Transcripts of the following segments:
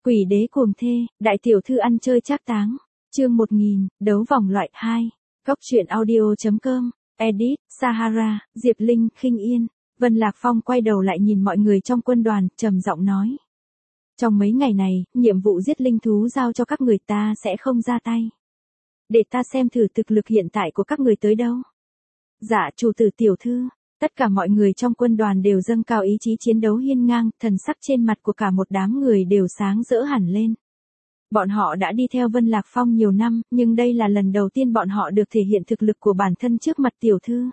Quỷ đế cuồng thê, đại tiểu thư ăn chơi trác táng. Chương 1000, đấu vòng loại 2. Góc truyện audio.com. Edit, Sahara, Diệp Linh, Khinh Yên. Vân Lạc Phong quay đầu lại nhìn mọi người trong quân đoàn, trầm giọng nói. Trong mấy ngày này, nhiệm vụ giết linh thú giao cho các người ta sẽ không ra tay. Để ta xem thử thực lực hiện tại của các người tới đâu. Dạ chủ tử tiểu thư. Tất cả mọi người trong quân đoàn đều dâng cao ý chí chiến đấu hiên ngang, thần sắc trên mặt của cả một đám người đều sáng rỡ hẳn lên. Bọn họ đã đi theo Vân Lạc Phong nhiều năm, nhưng đây là lần đầu tiên bọn họ được thể hiện thực lực của bản thân trước mặt tiểu thư.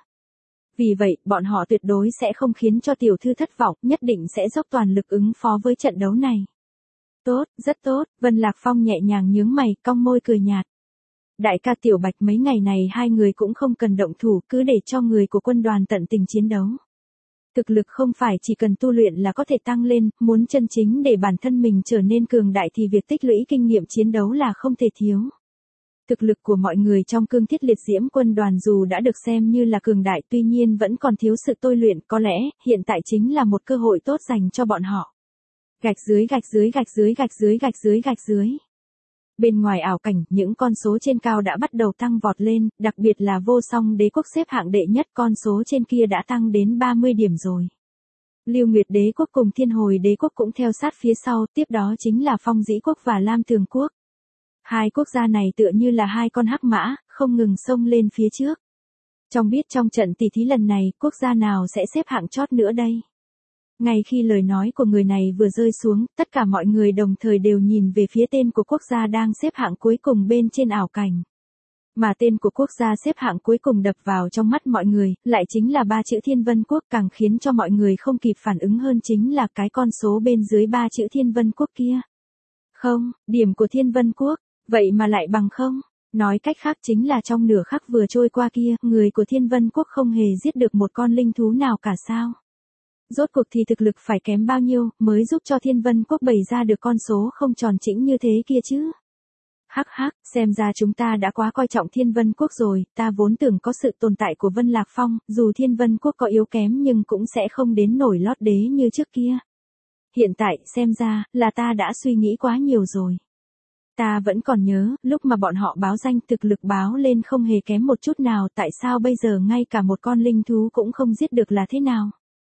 Vì vậy, bọn họ tuyệt đối sẽ không khiến cho tiểu thư thất vọng, nhất định sẽ dốc toàn lực ứng phó với trận đấu này. Tốt, rất tốt, Vân Lạc Phong nhẹ nhàng nhướng mày, cong môi cười nhạt. Đại ca Tiểu Bạch mấy ngày này hai người cũng không cần động thủ, cứ để cho người của quân đoàn tận tình chiến đấu. Thực lực không phải chỉ cần tu luyện là có thể tăng lên, muốn chân chính để bản thân mình trở nên cường đại thì việc tích lũy kinh nghiệm chiến đấu là không thể thiếu. Thực lực của mọi người trong Cương Thiết Liệt Diễm quân đoàn dù đã được xem như là cường đại tuy nhiên vẫn còn thiếu sự tôi luyện, có lẽ hiện tại chính là một cơ hội tốt dành cho bọn họ. Gạch dưới gạch dưới gạch dưới gạch dưới gạch dưới gạch dưới. Bên ngoài ảo cảnh, những con số trên cao đã bắt đầu tăng vọt lên, đặc biệt là Vô Song Đế quốc xếp hạng đệ nhất, con số trên kia đã tăng đến 30 điểm rồi. Lưu Nguyệt Đế quốc cùng Thiên Hồi Đế quốc cũng theo sát phía sau, tiếp đó chính là Phong Dĩ quốc và Lam Tường quốc. Hai quốc gia này tựa như là hai con hắc mã, không ngừng xông lên phía trước. Trong trận tỷ thí lần này, quốc gia nào sẽ xếp hạng chót nữa đây? Ngay khi lời nói của người này vừa rơi xuống, tất cả mọi người đồng thời đều nhìn về phía tên của quốc gia đang xếp hạng cuối cùng bên trên ảo cảnh. Mà tên của quốc gia xếp hạng cuối cùng đập vào trong mắt mọi người, lại chính là ba chữ Thiên Vân Quốc, càng khiến cho mọi người không kịp phản ứng hơn chính là cái con số bên dưới ba chữ Thiên Vân Quốc kia. Không, điểm của Thiên Vân Quốc, vậy mà lại bằng không. Nói cách khác chính là trong nửa khắc vừa trôi qua kia, người của Thiên Vân Quốc không hề giết được một con linh thú nào cả sao. Rốt cuộc thì thực lực phải kém bao nhiêu mới giúp cho Thiên Vân Quốc bày ra được con số không tròn chỉnh như thế kia chứ? Hắc hắc, xem ra chúng ta đã quá coi trọng Thiên Vân Quốc rồi, ta vốn tưởng có sự tồn tại của Vân Lạc Phong, dù Thiên Vân Quốc có yếu kém nhưng cũng sẽ không đến nổi lót đế như trước kia. Hiện tại, xem ra, là ta đã suy nghĩ quá nhiều rồi. Ta vẫn còn nhớ, lúc mà bọn họ báo danh thực lực báo lên không hề kém một chút nào, tại sao bây giờ ngay cả một con linh thú cũng không giết được là thế nào?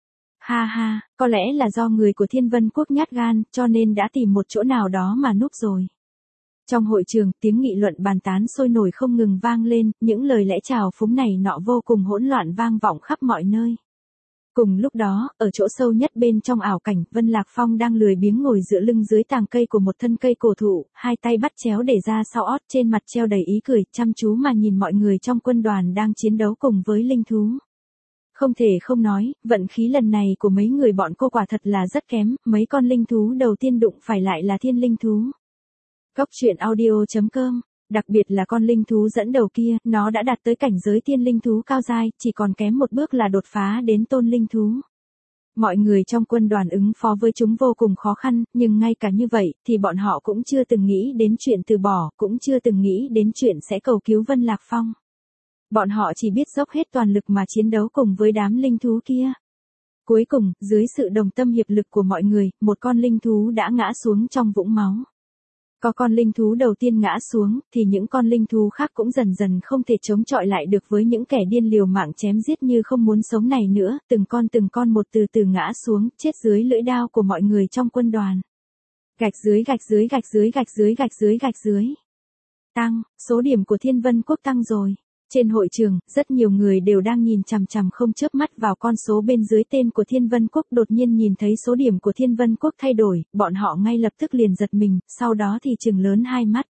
Ha ha, có lẽ là do người của Thiên Vân Quốc nhát gan, cho nên đã tìm một chỗ nào đó mà núp rồi. Trong hội trường, tiếng nghị luận bàn tán sôi nổi không ngừng vang lên, những lời lẽ chào phúng này nọ vô cùng hỗn loạn vang vọng khắp mọi nơi. Cùng lúc đó, ở chỗ sâu nhất bên trong ảo cảnh, Vân Lạc Phong đang lười biếng ngồi dựa lưng dưới tàng cây của một thân cây cổ thụ, hai tay bắt chéo để ra sau ót, trên mặt treo đầy ý cười, chăm chú mà nhìn mọi người trong quân đoàn đang chiến đấu cùng với linh thú. Không thể không nói, vận khí lần này của mấy người bọn cô quả thật là rất kém, mấy con linh thú đầu tiên đụng phải lại là thiên linh thú. Góc truyện audio.com. Đặc biệt là con linh thú dẫn đầu kia, nó đã đạt tới cảnh giới thiên linh thú cao giai, chỉ còn kém một bước là đột phá đến tôn linh thú. Mọi người trong quân đoàn ứng phó với chúng vô cùng khó khăn, nhưng ngay cả như vậy, thì bọn họ cũng chưa từng nghĩ đến chuyện từ bỏ, cũng chưa từng nghĩ đến chuyện sẽ cầu cứu Vân Lạc Phong. Bọn họ chỉ biết dốc hết toàn lực mà chiến đấu cùng với đám linh thú kia. Cuối cùng, dưới sự đồng tâm hiệp lực của mọi người, một con linh thú đã ngã xuống trong vũng máu. Có con linh thú đầu tiên ngã xuống, thì những con linh thú khác cũng dần dần không thể chống chọi lại được với những kẻ điên liều mạng chém giết như không muốn sống này nữa, từng con một từ từ ngã xuống, chết dưới lưỡi đao của mọi người trong quân đoàn. Gạch dưới gạch dưới gạch dưới gạch dưới gạch dưới gạch dưới. Tăng, số điểm của Thiên Vân Quốc tăng rồi. Trên hội trường, rất nhiều người đều đang nhìn chằm chằm không chớp mắt vào con số bên dưới tên của Thiên Vân Quốc, đột nhiên nhìn thấy số điểm của Thiên Vân Quốc thay đổi, bọn họ ngay lập tức liền giật mình, sau đó thì trừng lớn hai mắt.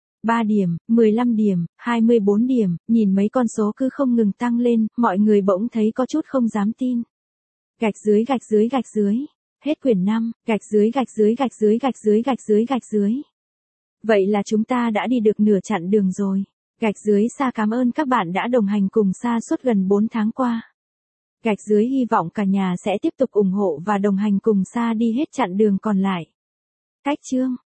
3 điểm, 15 điểm, 24 điểm, nhìn mấy con số cứ không ngừng tăng lên, mọi người bỗng thấy có chút không dám tin. Gạch dưới gạch dưới gạch dưới. Hết quyển 5, gạch dưới gạch dưới gạch dưới gạch dưới gạch dưới gạch dưới. Vậy là chúng ta đã đi được nửa chặng đường rồi. Gạch dưới Sa cảm ơn các bạn đã đồng hành cùng Sa suốt gần 4 tháng qua. Gạch dưới hy vọng cả nhà sẽ tiếp tục ủng hộ và đồng hành cùng Sa đi hết chặng đường còn lại. Cách chương